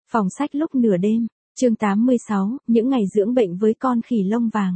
Phòng sách lúc nửa đêm, chương 86, những ngày dưỡng bệnh với con khỉ lông vàng.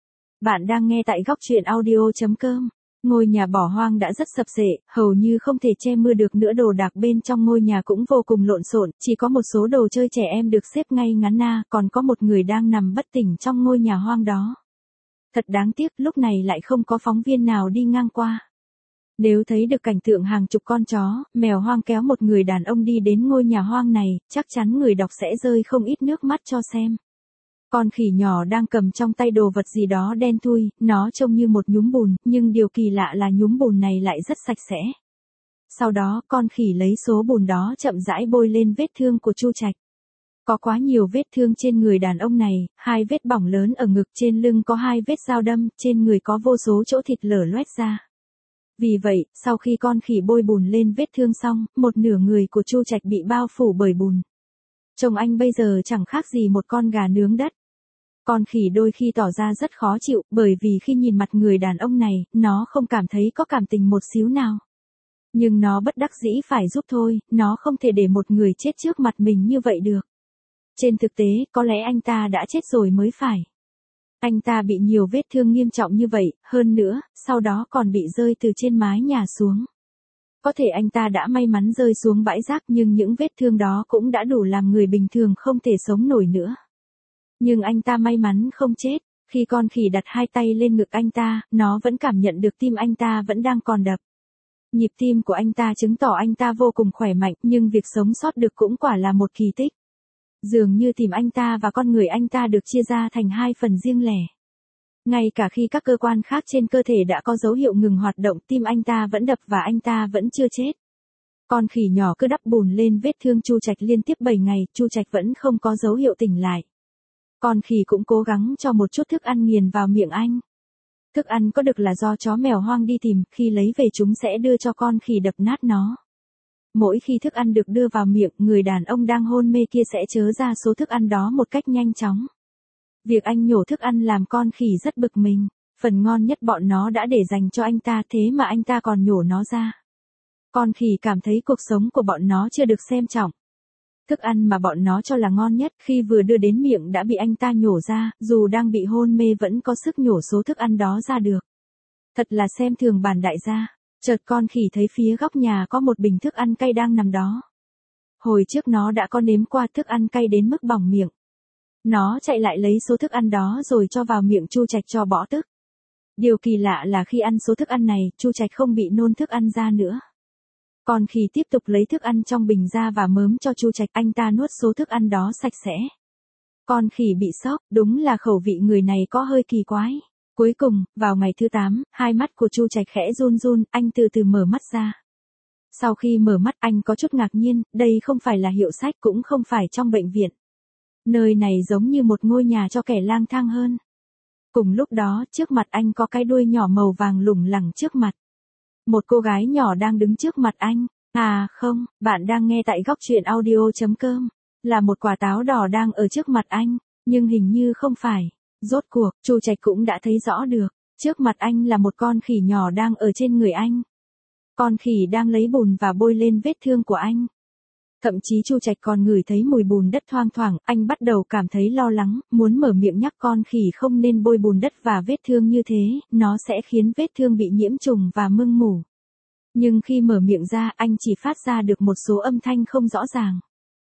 Bạn đang nghe tại góc truyện audio.com. Ngôi nhà bỏ hoang đã rất sập xệ, hầu như không thể che mưa được nữa, đồ đạc bên trong ngôi nhà cũng vô cùng lộn xộn, chỉ có một số đồ chơi trẻ em được xếp ngay ngắn na, còn có một người đang nằm bất tỉnh trong ngôi nhà hoang đó. Thật đáng tiếc, lúc này lại không có phóng viên nào đi ngang qua. Nếu thấy được cảnh tượng hàng chục con chó, mèo hoang kéo một người đàn ông đi đến ngôi nhà hoang này, chắc chắn người đọc sẽ rơi không ít nước mắt cho xem. Con khỉ nhỏ đang cầm trong tay đồ vật gì đó đen thui, nó trông như một nhúm bùn, nhưng điều kỳ lạ là nhúm bùn này lại rất sạch sẽ. Sau đó, con khỉ lấy số bùn đó chậm rãi bôi lên vết thương của Chu Trạch. Có quá nhiều vết thương trên người đàn ông này, 2 vết bỏng lớn ở ngực, trên lưng có 2 vết dao đâm, trên người có vô số chỗ thịt lở loét ra. Vì vậy, sau khi con khỉ bôi bùn lên vết thương xong, một nửa người của Chu Trạch bị bao phủ bởi bùn. Trông anh bây giờ chẳng khác gì một con gà nướng đất. Con khỉ đôi khi tỏ ra rất khó chịu, bởi vì khi nhìn mặt người đàn ông này, nó không cảm thấy có cảm tình một xíu nào. Nhưng nó bất đắc dĩ phải giúp thôi, nó không thể để một người chết trước mặt mình như vậy được. Trên thực tế, có lẽ anh ta đã chết rồi mới phải. Anh ta bị nhiều vết thương nghiêm trọng như vậy, hơn nữa, sau đó còn bị rơi từ trên mái nhà xuống. Có thể anh ta đã may mắn rơi xuống bãi rác, nhưng những vết thương đó cũng đã đủ làm người bình thường không thể sống nổi nữa. Nhưng anh ta may mắn không chết, khi con khỉ đặt 2 tay lên ngực anh ta, nó vẫn cảm nhận được tim anh ta vẫn đang còn đập. Nhịp tim của anh ta chứng tỏ anh ta vô cùng khỏe mạnh, nhưng việc sống sót được cũng quả là một kỳ tích. Dường như tim anh ta và con người anh ta được chia ra thành 2 phần riêng lẻ. Ngay cả khi các cơ quan khác trên cơ thể đã có dấu hiệu ngừng hoạt động, tim anh ta vẫn đập và anh ta vẫn chưa chết. Con khỉ nhỏ cứ đắp bùn lên vết thương Chu Trạch liên tiếp 7 ngày, Chu Trạch vẫn không có dấu hiệu tỉnh lại. Con khỉ cũng cố gắng cho một chút thức ăn nghiền vào miệng anh. Thức ăn có được là do chó mèo hoang đi tìm, khi lấy về chúng sẽ đưa cho con khỉ đập nát nó. Mỗi khi thức ăn được đưa vào miệng, người đàn ông đang hôn mê kia sẽ chớ ra số thức ăn đó một cách nhanh chóng. Việc anh nhổ thức ăn làm con khỉ rất bực mình, phần ngon nhất bọn nó đã để dành cho anh ta, thế mà anh ta còn nhổ nó ra. Con khỉ cảm thấy cuộc sống của bọn nó chưa được xem trọng. Thức ăn mà bọn nó cho là ngon nhất, khi vừa đưa đến miệng đã bị anh ta nhổ ra, dù đang bị hôn mê vẫn có sức nhổ số thức ăn đó ra được. Thật là xem thường bản đại gia. Chợt con khỉ thấy phía góc nhà có một bình thức ăn cay đang nằm đó. Hồi trước nó đã có nếm qua thức ăn cay đến mức bỏng miệng. Nó chạy lại lấy số thức ăn đó rồi cho vào miệng Chu Trạch cho bỏ tức. Điều kỳ lạ là khi ăn số thức ăn này, Chu Trạch không bị nôn thức ăn ra nữa. Con khỉ tiếp tục lấy thức ăn trong bình ra và mớm cho Chu Trạch, anh ta nuốt số thức ăn đó sạch sẽ. Con khỉ bị sốc, đúng là khẩu vị người này có hơi kỳ quái. Cuối cùng, vào ngày thứ 8, 2 mắt của Chu Trạch khẽ run run, anh từ từ mở mắt ra. Sau khi mở mắt anh có chút ngạc nhiên, đây không phải là hiệu sách cũng không phải trong bệnh viện. Nơi này giống như một ngôi nhà cho kẻ lang thang hơn. Cùng lúc đó, trước mặt anh có cái đuôi nhỏ màu vàng lủng lẳng trước mặt. Một cô gái nhỏ đang đứng trước mặt anh. À không, bạn đang nghe tại góc truyện audio.com. Là một quả táo đỏ đang ở trước mặt anh, nhưng hình như không phải. Rốt cuộc, Chu Trạch cũng đã thấy rõ được, trước mặt anh là một con khỉ nhỏ đang ở trên người anh. Con khỉ đang lấy bùn và bôi lên vết thương của anh. Thậm chí Chu Trạch còn ngửi thấy mùi bùn đất thoang thoảng, anh bắt đầu cảm thấy lo lắng, muốn mở miệng nhắc con khỉ không nên bôi bùn đất và vết thương như thế, nó sẽ khiến vết thương bị nhiễm trùng và mưng mủ. Nhưng khi mở miệng ra, anh chỉ phát ra được một số âm thanh không rõ ràng.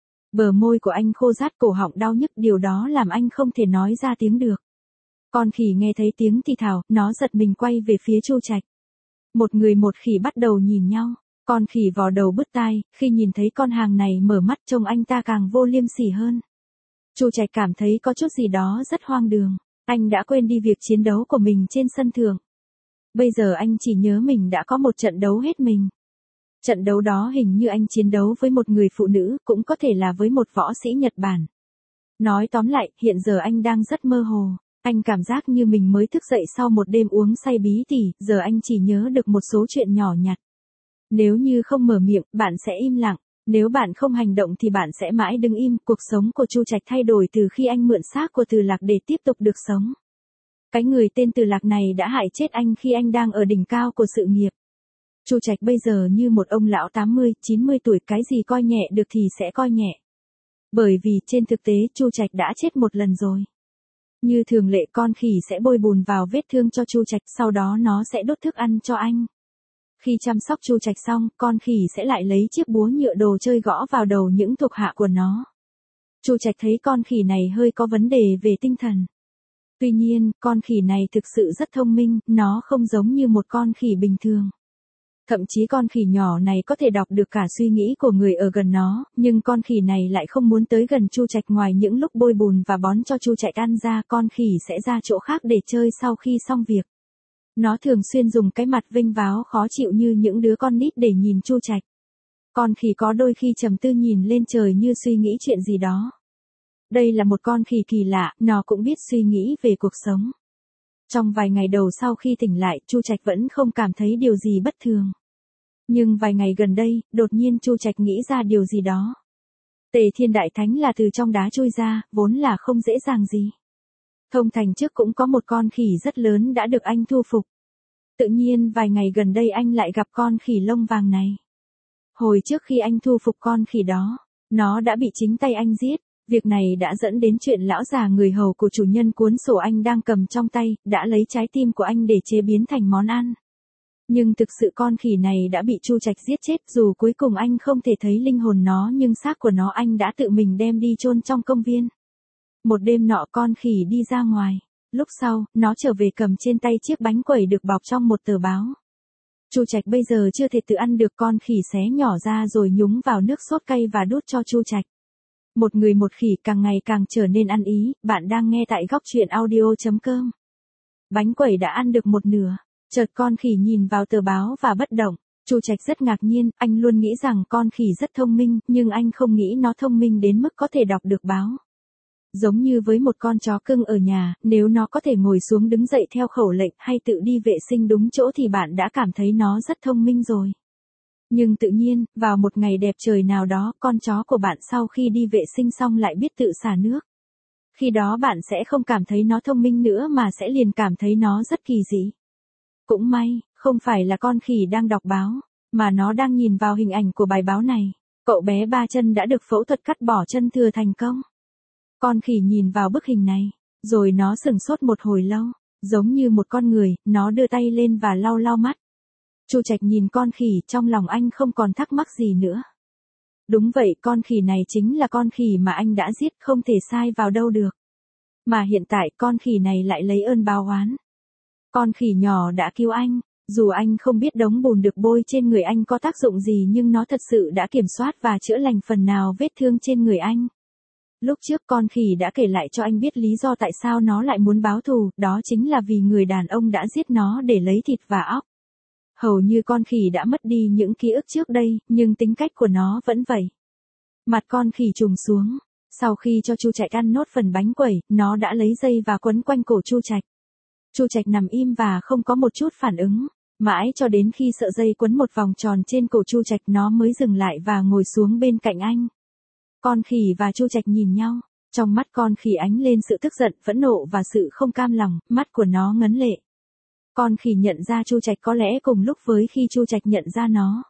Bờ môi của anh khô rát, cổ họng đau nhức, điều đó làm anh không thể nói ra tiếng được. Con khỉ nghe thấy tiếng thì thào, nó giật mình quay về phía Chu Trạch. Một người một khỉ bắt đầu nhìn nhau. Con khỉ vò đầu bứt tai, khi nhìn thấy con hàng này mở mắt trông anh ta càng vô liêm sỉ hơn. Chu Trạch cảm thấy có chút gì đó rất hoang đường. Anh đã quên đi việc chiến đấu của mình trên sân thượng. Bây giờ anh chỉ nhớ mình đã có một trận đấu hết mình. Trận đấu đó hình như anh chiến đấu với một người phụ nữ, cũng có thể là với một võ sĩ Nhật Bản. Nói tóm lại, hiện giờ anh đang rất mơ hồ. Anh cảm giác như mình mới thức dậy sau một đêm uống say bí tỉ, giờ anh chỉ nhớ được một số chuyện nhỏ nhặt. Nếu như không mở miệng, bạn sẽ im lặng. Nếu bạn không hành động thì bạn sẽ mãi đứng im. Cuộc sống của Chu Trạch thay đổi từ khi anh mượn xác của Từ Lạc để tiếp tục được sống. Cái người tên Từ Lạc này đã hại chết anh khi anh đang ở đỉnh cao của sự nghiệp. Chu Trạch bây giờ như một ông lão 80, 90 tuổi, cái gì coi nhẹ được thì sẽ coi nhẹ. Bởi vì trên thực tế Chu Trạch đã chết một lần rồi. Như thường lệ con khỉ sẽ bôi bùn vào vết thương cho Chu Trạch, sau đó nó sẽ đốt thức ăn cho anh. Khi chăm sóc Chu Trạch xong, con khỉ sẽ lại lấy chiếc búa nhựa đồ chơi gõ vào đầu những thuộc hạ của nó. Chu Trạch thấy con khỉ này hơi có vấn đề về tinh thần. Tuy nhiên, con khỉ này thực sự rất thông minh, nó không giống như một con khỉ bình thường. Thậm chí con khỉ nhỏ này có thể đọc được cả suy nghĩ của người ở gần nó, nhưng con khỉ này lại không muốn tới gần Chu Trạch ngoài những lúc bôi bùn và bón cho Chu Trạch ăn ra, con khỉ sẽ ra chỗ khác để chơi sau khi xong việc. Nó thường xuyên dùng cái mặt vênh váo khó chịu như những đứa con nít để nhìn Chu Trạch. Con khỉ có đôi khi trầm tư nhìn lên trời như suy nghĩ chuyện gì đó. Đây là một con khỉ kỳ lạ, nó cũng biết suy nghĩ về cuộc sống. Trong vài ngày đầu sau khi tỉnh lại, Chu Trạch vẫn không cảm thấy điều gì bất thường. Nhưng vài ngày gần đây, đột nhiên Chu Trạch nghĩ ra điều gì đó. Tề Thiên Đại Thánh là từ trong đá trôi ra, vốn là không dễ dàng gì. Thông thành trước cũng có một con khỉ rất lớn đã được anh thu phục. Tự nhiên vài ngày gần đây anh lại gặp con khỉ lông vàng này. Hồi trước khi anh thu phục con khỉ đó, nó đã bị chính tay anh giết. Việc này đã dẫn đến chuyện lão già người hầu của chủ nhân cuốn sổ anh đang cầm trong tay, đã lấy trái tim của anh để chế biến thành món ăn. Nhưng thực sự con khỉ này đã bị Chu Trạch giết chết, dù cuối cùng anh không thể thấy linh hồn nó nhưng xác của nó anh đã tự mình đem đi chôn trong công viên. Một đêm nọ con khỉ đi ra ngoài. Lúc sau, nó trở về cầm trên tay chiếc bánh quẩy được bọc trong một tờ báo. Chu Trạch bây giờ chưa thể tự ăn được, con khỉ xé nhỏ ra rồi nhúng vào nước sốt cay và đút cho Chu Trạch. Một người một khỉ càng ngày càng trở nên ăn ý, bạn đang nghe tại góc truyện audio.com. Bánh quẩy đã ăn được một nửa, chợt con khỉ nhìn vào tờ báo và bất động. Chu Trạch rất ngạc nhiên, anh luôn nghĩ rằng con khỉ rất thông minh, nhưng anh không nghĩ nó thông minh đến mức có thể đọc được báo. Giống như với một con chó cưng ở nhà, nếu nó có thể ngồi xuống đứng dậy theo khẩu lệnh hay tự đi vệ sinh đúng chỗ thì bạn đã cảm thấy nó rất thông minh rồi. Nhưng tự nhiên, vào một ngày đẹp trời nào đó, con chó của bạn sau khi đi vệ sinh xong lại biết tự xả nước. Khi đó bạn sẽ không cảm thấy nó thông minh nữa mà sẽ liền cảm thấy nó rất kỳ dị. Cũng may, không phải là con khỉ đang đọc báo, mà nó đang nhìn vào hình ảnh của bài báo này. Cậu bé 3 chân đã được phẫu thuật cắt bỏ chân thừa thành công. Con khỉ nhìn vào bức hình này, rồi nó sửng sốt một hồi lâu, giống như một con người, nó đưa tay lên và lau lau mắt. Chu Trạch nhìn con khỉ, trong lòng anh không còn thắc mắc gì nữa. Đúng vậy, con khỉ này chính là con khỉ mà anh đã giết, không thể sai vào đâu được. Mà hiện tại con khỉ này lại lấy ơn báo oán. Con khỉ nhỏ đã cứu anh, dù anh không biết đống bùn được bôi trên người anh có tác dụng gì nhưng nó thật sự đã kiểm soát và chữa lành phần nào vết thương trên người anh. Lúc trước con khỉ đã kể lại cho anh biết lý do tại sao nó lại muốn báo thù, đó chính là vì người đàn ông đã giết nó để lấy thịt và óc. Hầu như con khỉ đã mất đi những ký ức trước đây, nhưng tính cách của nó vẫn vậy. Mặt con khỉ trùng xuống, sau khi cho Chu Trạch ăn nốt phần bánh quẩy, nó đã lấy dây và quấn quanh cổ Chu Trạch. Chu Trạch nằm im và không có một chút phản ứng, mãi cho đến khi sợi dây quấn một vòng tròn trên cổ Chu Trạch nó mới dừng lại và ngồi xuống bên cạnh anh. Con khỉ và Chu Trạch nhìn nhau, trong mắt con khỉ ánh lên sự tức giận, phẫn nộ và sự không cam lòng, mắt của nó ngấn lệ. Con khỉ nhận ra Chu Trạch có lẽ cùng lúc với khi Chu Trạch nhận ra nó.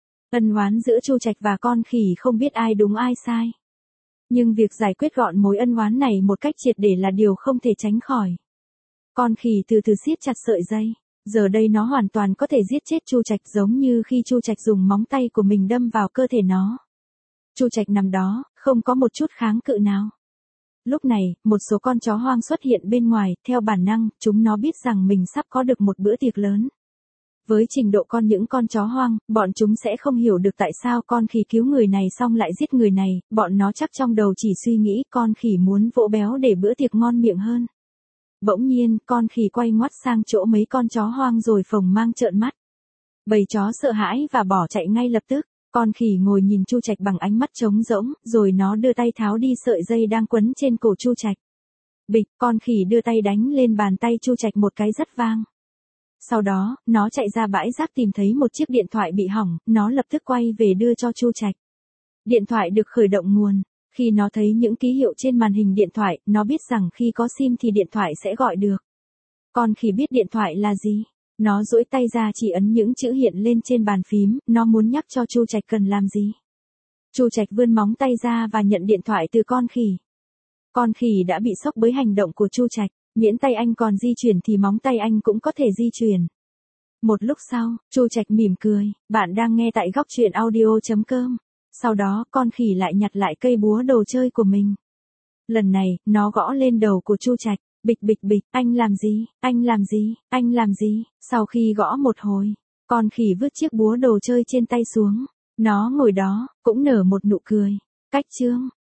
Ân oán giữa Chu Trạch và con khỉ không biết ai đúng ai sai. Nhưng việc giải quyết gọn mối ân oán này một cách triệt để là điều không thể tránh khỏi. Con khỉ từ từ siết chặt sợi dây, giờ đây nó hoàn toàn có thể giết chết Chu Trạch giống như khi Chu Trạch dùng móng tay của mình đâm vào cơ thể nó. Chu Trạch nằm đó, không có một chút kháng cự nào. Lúc này, một số con chó hoang xuất hiện bên ngoài, theo bản năng, chúng nó biết rằng mình sắp có được một bữa tiệc lớn. Với trình độ những con chó hoang, bọn chúng sẽ không hiểu được tại sao con khỉ cứu người này xong lại giết người này, bọn nó chắc trong đầu chỉ suy nghĩ con khỉ muốn vỗ béo để bữa tiệc ngon miệng hơn. Bỗng nhiên, con khỉ quay ngoắt sang chỗ mấy con chó hoang rồi phồng mang trợn mắt. Bầy chó sợ hãi và bỏ chạy ngay lập tức. Con khỉ ngồi nhìn Chu Trạch bằng ánh mắt trống rỗng, rồi nó đưa tay tháo đi sợi dây đang quấn trên cổ Chu Trạch. Bịch, con khỉ đưa tay đánh lên bàn tay Chu Trạch một cái rất vang. Sau đó, nó chạy ra bãi rác tìm thấy một chiếc điện thoại bị hỏng, nó lập tức quay về đưa cho Chu Trạch. Điện thoại được khởi động nguồn. Khi nó thấy những ký hiệu trên màn hình điện thoại, nó biết rằng khi có sim thì điện thoại sẽ gọi được. Con khỉ biết điện thoại là gì. Nó duỗi tay ra chỉ ấn những chữ hiện lên trên bàn phím, nó muốn nhắc cho Chu Trạch cần làm gì. Chu Trạch vươn móng tay ra và nhận điện thoại từ con khỉ. Con khỉ đã bị sốc bởi hành động của Chu Trạch, miễn tay anh còn di chuyển thì móng tay anh cũng có thể di chuyển. Một lúc sau, Chu Trạch mỉm cười, bạn đang nghe tại góc truyện audio.com. Sau đó, con khỉ lại nhặt lại cây búa đồ chơi của mình. Lần này, nó gõ lên đầu của Chu Trạch, bịch bịch bịch, anh làm gì, anh làm gì, anh làm gì? Sau khi gõ một hồi, con khỉ vứt chiếc búa đồ chơi trên tay xuống. Nó ngồi đó, cũng nở một nụ cười. Cách chương